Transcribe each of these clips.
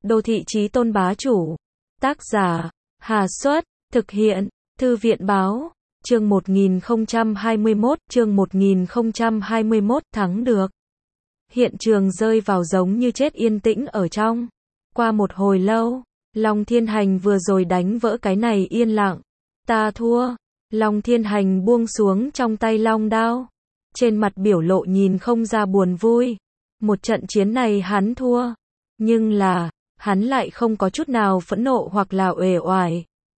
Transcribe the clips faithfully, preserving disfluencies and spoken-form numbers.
Đô thị chí tôn bá chủ. Tác giả, Hà Xuất, thực hiện, Thư viện báo, chương một nghìn không trăm hai mươi mốt, chương một nghìn không trăm hai mươi mốt, thắng được. Hiện trường rơi vào giống như chết yên tĩnh ở trong. Qua một hồi lâu, Long Thiên Hành vừa rồi đánh vỡ cái này yên lặng. Ta thua. Long Thiên Hành buông xuống trong tay long đao. Trên mặt biểu lộ nhìn không ra buồn vui. Một trận chiến này hắn thua. Nhưng là, hắn lại không có chút nào phẫn nộ hoặc là uể oải.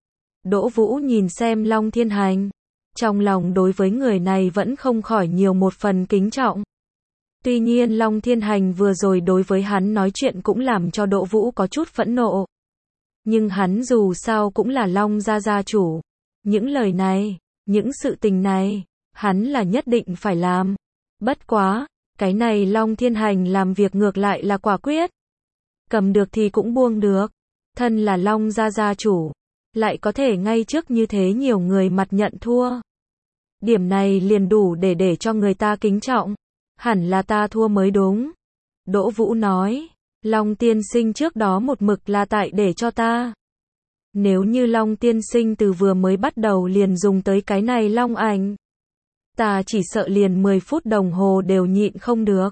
Đỗ Vũ nhìn xem Long Thiên Hành. Trong lòng đối với người này vẫn không khỏi nhiều một phần kính trọng. Tuy nhiên Long Thiên Hành vừa rồi đối với hắn nói chuyện cũng làm cho Đỗ Vũ có chút phẫn nộ. Nhưng hắn dù sao cũng là Long gia gia chủ. Những lời này, những sự tình này, hắn là nhất định phải làm. Bất quá, cái này Long Thiên Hành làm việc ngược lại là quả quyết. Cầm được thì cũng buông được. Thân là Long gia gia chủ, lại có thể ngay trước như thế nhiều người mặt nhận thua. Điểm này liền đủ để để cho người ta kính trọng. Hẳn là ta thua mới đúng. Đỗ Vũ nói, Long tiên sinh trước đó một mực là tại để cho ta. Nếu như Long tiên sinh từ vừa mới bắt đầu liền dùng tới cái này long ảnh, ta chỉ sợ liền mười phút đồng hồ đều nhịn không được.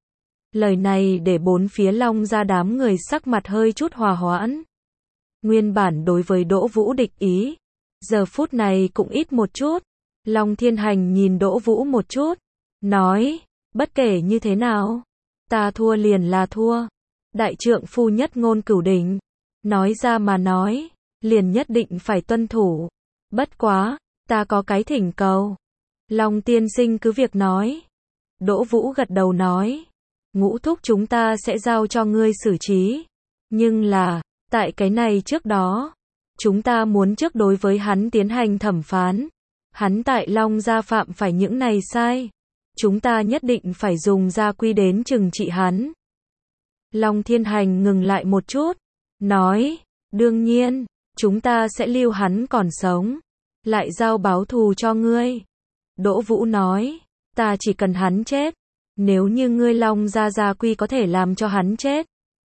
Lời này để bốn phía Long gia đám người sắc mặt hơi chút hòa hoãn. Nguyên bản đối với Đỗ Vũ địch ý, giờ phút này cũng ít một chút. Long Thiên Hành nhìn Đỗ Vũ một chút, nói, bất kể như thế nào, ta thua liền là thua. Đại trượng phu nhất ngôn cửu đỉnh, nói ra mà nói, liền nhất định phải tuân thủ. Bất quá, ta có cái thỉnh cầu. Long tiên sinh cứ việc nói. Đỗ Vũ gật đầu nói, Ngũ thúc chúng ta sẽ giao cho ngươi xử trí. Nhưng là, tại cái này trước đó, chúng ta muốn trước đối với hắn tiến hành thẩm phán. Hắn tại Long gia phạm phải những này sai. Chúng ta nhất định phải dùng gia quy đến trừng trị hắn. Long Thiên Hành ngừng lại một chút, nói, đương nhiên, chúng ta sẽ lưu hắn còn sống, lại giao báo thù cho ngươi. Đỗ Vũ nói, ta chỉ cần hắn chết, nếu như ngươi Long gia gia quy có thể làm cho hắn chết,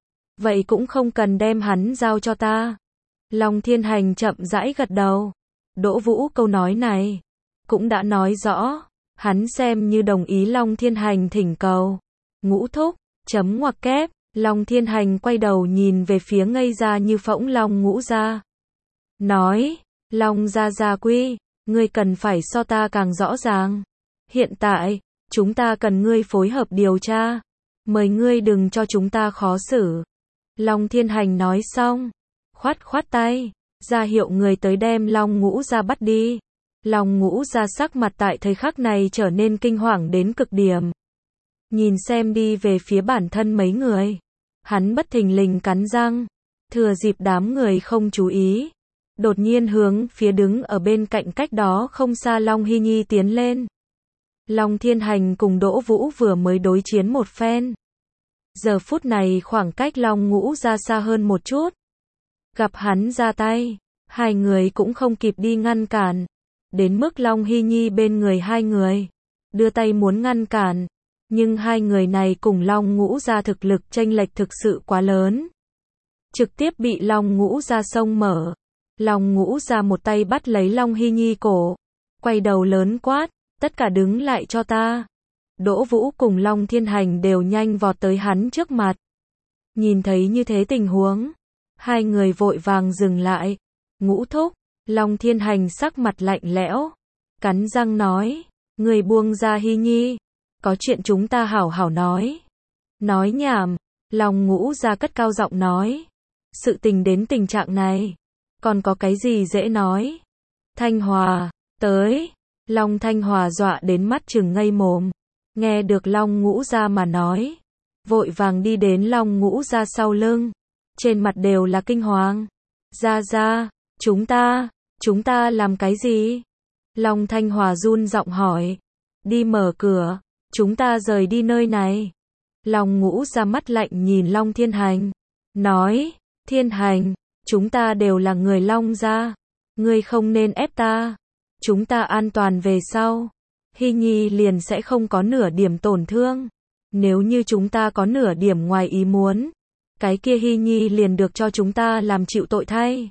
vậy cũng không cần đem hắn giao cho ta. Long Thiên Hành chậm rãi gật đầu. Đỗ Vũ câu nói này cũng đã nói rõ, hắn xem như đồng ý Long Thiên Hành thỉnh cầu. Ngũ thúc, chấm ngoặc kép, Long Thiên Hành quay đầu nhìn về phía ngây ra như phỗng Long Ngũ gia. Nói, Long gia gia quy, ngươi cần phải so ta càng rõ ràng. Hiện tại, chúng ta cần ngươi phối hợp điều tra. Mời ngươi đừng cho chúng ta khó xử. Long Thiên Hành nói xong, khoát khoát tay, ra hiệu người tới đem Long Ngũ gia bắt đi. Long Ngũ gia sắc mặt tại thời khắc này trở nên kinh hoàng đến cực điểm. Nhìn xem đi về phía bản thân mấy người. Hắn bất thình lình cắn răng. Thừa dịp đám người không chú ý. Đột nhiên hướng phía đứng ở bên cạnh cách đó không xa Long Hy Nhi tiến lên. Long Thiên Hành cùng Đỗ Vũ vừa mới đối chiến một phen. Giờ phút này khoảng cách Long Ngũ ra xa hơn một chút. Gặp hắn ra tay, hai người cũng không kịp đi ngăn cản. Đến mức Long Hy Nhi bên người hai người, đưa tay muốn ngăn cản. Nhưng hai người này cùng Long Ngũ ra thực lực chênh lệch thực sự quá lớn. Trực tiếp bị Long Ngũ ra xông mở. Long Ngũ ra một tay bắt lấy Long Hy Nhi cổ. Quay đầu lớn quát, tất cả đứng lại cho ta. Đỗ Vũ cùng Long Thiên Hành đều nhanh vọt tới hắn trước mặt. Nhìn thấy như thế tình huống, hai người vội vàng dừng lại. Ngũ thúc, Long Thiên Hành sắc mặt lạnh lẽo, cắn răng nói, người buông ra Hy Nhi, có chuyện chúng ta hảo hảo nói. Nói nhảm, Long Ngũ ra cất cao giọng nói, sự tình đến tình trạng này, còn có cái gì dễ nói. Thanh Hòa, tới. Long Thanh Hòa dọa đến mắt trừng ngây mồm. Nghe được Long Ngũ ra mà nói, vội vàng đi đến Long Ngũ ra sau lưng. Trên mặt đều là kinh hoàng. Ra ra, chúng ta, chúng ta làm cái gì? Long Thanh Hòa run giọng hỏi. Đi mở cửa, chúng ta rời đi nơi này. Long Ngũ ra mắt lạnh nhìn Long Thiên Hành. Nói, Thiên Hành, chúng ta đều là người Long gia. Ngươi không nên ép ta. Chúng ta an toàn về sau. Hy Nhi liền sẽ không có nửa điểm tổn thương. Nếu như chúng ta có nửa điểm ngoài ý muốn, cái kia Hy Nhi liền được cho chúng ta làm chịu tội thay.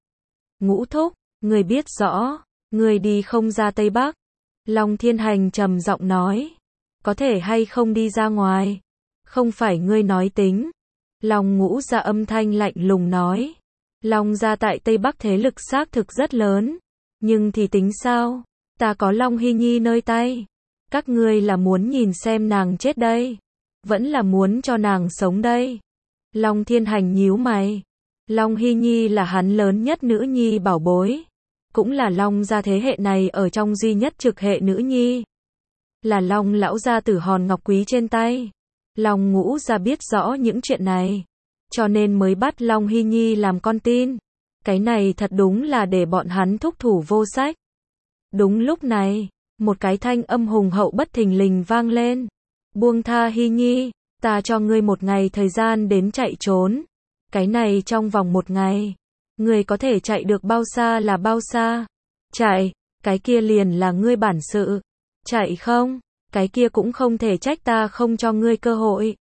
Ngũ thúc, người biết rõ, người đi không ra Tây Bắc. Long Thiên Hành trầm giọng nói, có thể hay không đi ra ngoài, không phải ngươi nói tính. Long Ngũ Gia âm thanh lạnh lùng nói, Long gia tại Tây Bắc thế lực xác thực rất lớn, nhưng thì tính sao, ta có Long Hy Nhi nơi tay, các ngươi là muốn nhìn xem nàng chết đây, vẫn là muốn cho nàng sống đây. Long Thiên Hành nhíu mày, Long Hy Nhi là hắn lớn nhất nữ nhi bảo bối, cũng là Long gia thế hệ này ở trong duy nhất trực hệ nữ nhi, là Long lão gia tử hòn ngọc quý trên tay. Long Ngũ Gia biết rõ những chuyện này, cho nên mới bắt Long Hy Nhi làm con tin. Cái này thật đúng là để bọn hắn thúc thủ vô sách. Đúng lúc này, một cái thanh âm hùng hậu bất thình lình vang lên. Buông tha Hy Nhi, ta cho ngươi một ngày thời gian đến chạy trốn. Cái này trong vòng một ngày, ngươi có thể chạy được bao xa là bao xa. Chạy, cái kia liền là ngươi bản sự. Chạy không, cái kia cũng không thể trách ta không cho ngươi cơ hội.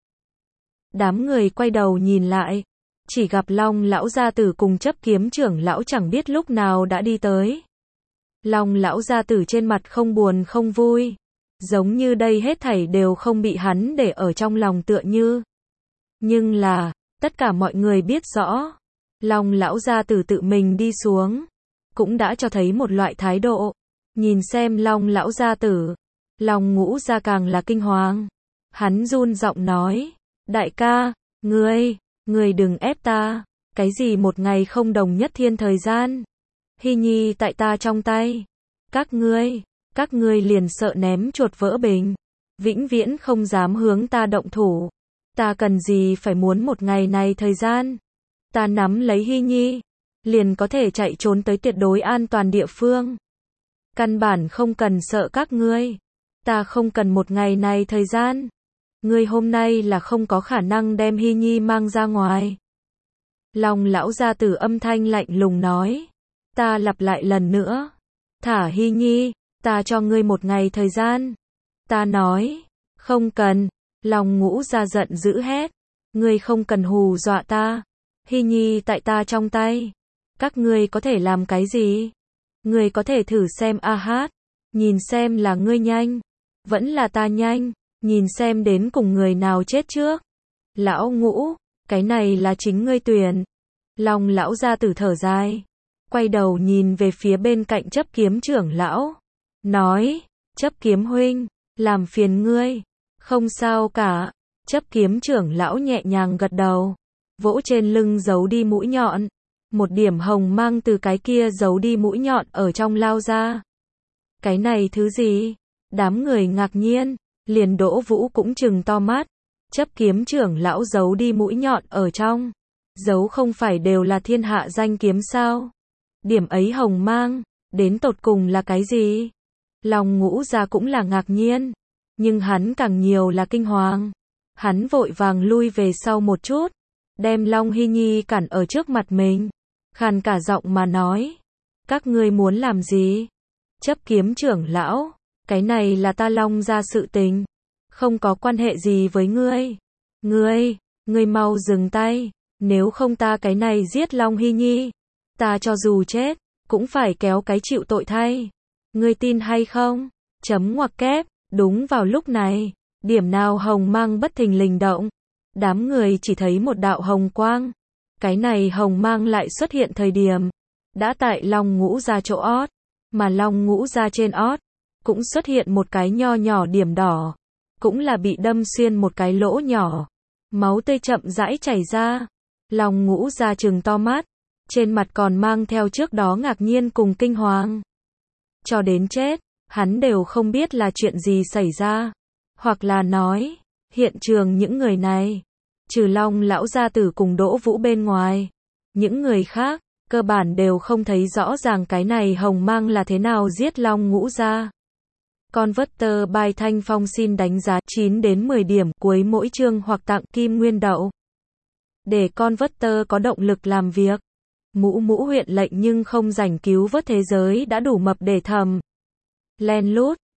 Đám người quay đầu nhìn lại, chỉ gặp Long lão gia tử cùng chấp kiếm trưởng lão chẳng biết lúc nào đã đi tới. Long lão gia tử trên mặt không buồn không vui, giống như đây hết thảy đều không bị hắn để ở trong lòng tựa như. Nhưng là, tất cả mọi người biết rõ, Long lão gia tử tự mình đi xuống, cũng đã cho thấy một loại thái độ. Nhìn xem Long lão gia tử, Long Ngũ Gia càng là kinh hoàng. Hắn run giọng nói, đại ca, ngươi, ngươi đừng ép ta, cái gì một ngày không đồng nhất thiên thời gian. Hy Nhi tại ta trong tay. Các ngươi, các ngươi liền sợ ném chuột vỡ bình, vĩnh viễn không dám hướng ta động thủ. Ta cần gì phải muốn một ngày này thời gian. Ta nắm lấy Hy Nhi, liền có thể chạy trốn tới tuyệt đối an toàn địa phương. Căn bản không cần sợ các ngươi. Ta không cần một ngày này thời gian. Ngươi hôm nay là không có khả năng đem Hy Nhi mang ra ngoài. Long lão gia tử âm thanh lạnh lùng nói. Ta lặp lại lần nữa. Thả Hy Nhi, ta cho ngươi một ngày thời gian. Ta nói, không cần. Long Ngũ Gia giận dữ hét. Ngươi không cần hù dọa ta. Hy Nhi tại ta trong tay. Các ngươi có thể làm cái gì? Ngươi có thể thử xem a hát. Nhìn xem là ngươi nhanh, vẫn là ta nhanh, nhìn xem đến cùng người nào chết trước. Lão Ngũ, cái này là chính ngươi tuyển. Long lão gia tử thở dài, quay đầu nhìn về phía bên cạnh chấp kiếm trưởng lão, nói, chấp kiếm huynh, làm phiền ngươi. Không sao cả. Chấp kiếm trưởng lão nhẹ nhàng gật đầu, vỗ trên lưng giấu đi mũi nhọn. Một điểm hồng mang từ cái kia giấu đi mũi nhọn ở trong lao ra. Cái này thứ gì? Đám người ngạc nhiên, liền Đỗ Vũ cũng trừng to mắt. Chấp kiếm trưởng lão giấu đi mũi nhọn ở trong. Giấu không phải đều là thiên hạ danh kiếm sao? Điểm ấy hồng mang, đến tột cùng là cái gì? Long Ngũ Gia cũng là ngạc nhiên, nhưng hắn càng nhiều là kinh hoàng. Hắn vội vàng lui về sau một chút, đem Long Hy Nhi cản ở trước mặt mình, khàn cả giọng mà nói, các ngươi muốn làm gì? Chấp kiếm trưởng lão, cái này là ta Long gia sự tình, không có quan hệ gì với ngươi. Ngươi, ngươi mau dừng tay, nếu không ta cái này giết Long Hy Nhi, ta cho dù chết, cũng phải kéo cái chịu tội thay. Ngươi tin hay không? Chấm ngoặc kép, đúng vào lúc này, điểm nào hồng mang bất thình lình động, đám người chỉ thấy một đạo hồng quang. Cái này hồng mang lại xuất hiện thời điểm, đã tại Long Ngũ Gia chỗ ót, mà Long Ngũ Gia trên ót, cũng xuất hiện một cái nho nhỏ điểm đỏ, cũng là bị đâm xuyên một cái lỗ nhỏ, máu tươi chậm rãi chảy ra. Long Ngũ Gia trừng to mắt, trên mặt còn mang theo trước đó ngạc nhiên cùng kinh hoàng. Cho đến chết, hắn đều không biết là chuyện gì xảy ra, hoặc là nói, hiện trường những người này, trừ Long lão gia tử cùng Đỗ Vũ bên ngoài, những người khác, cơ bản đều không thấy rõ ràng cái này hồng mang là thế nào giết Long Ngũ Gia. Converter by Thanh Phong xin đánh giá chín đến mười điểm cuối mỗi chương hoặc tặng kim nguyên đậu. Để Converter có động lực làm việc. Mũ mũ huyện lệnh nhưng không rảnh cứu vớt thế giới đã đủ mập để thầm. Len lút,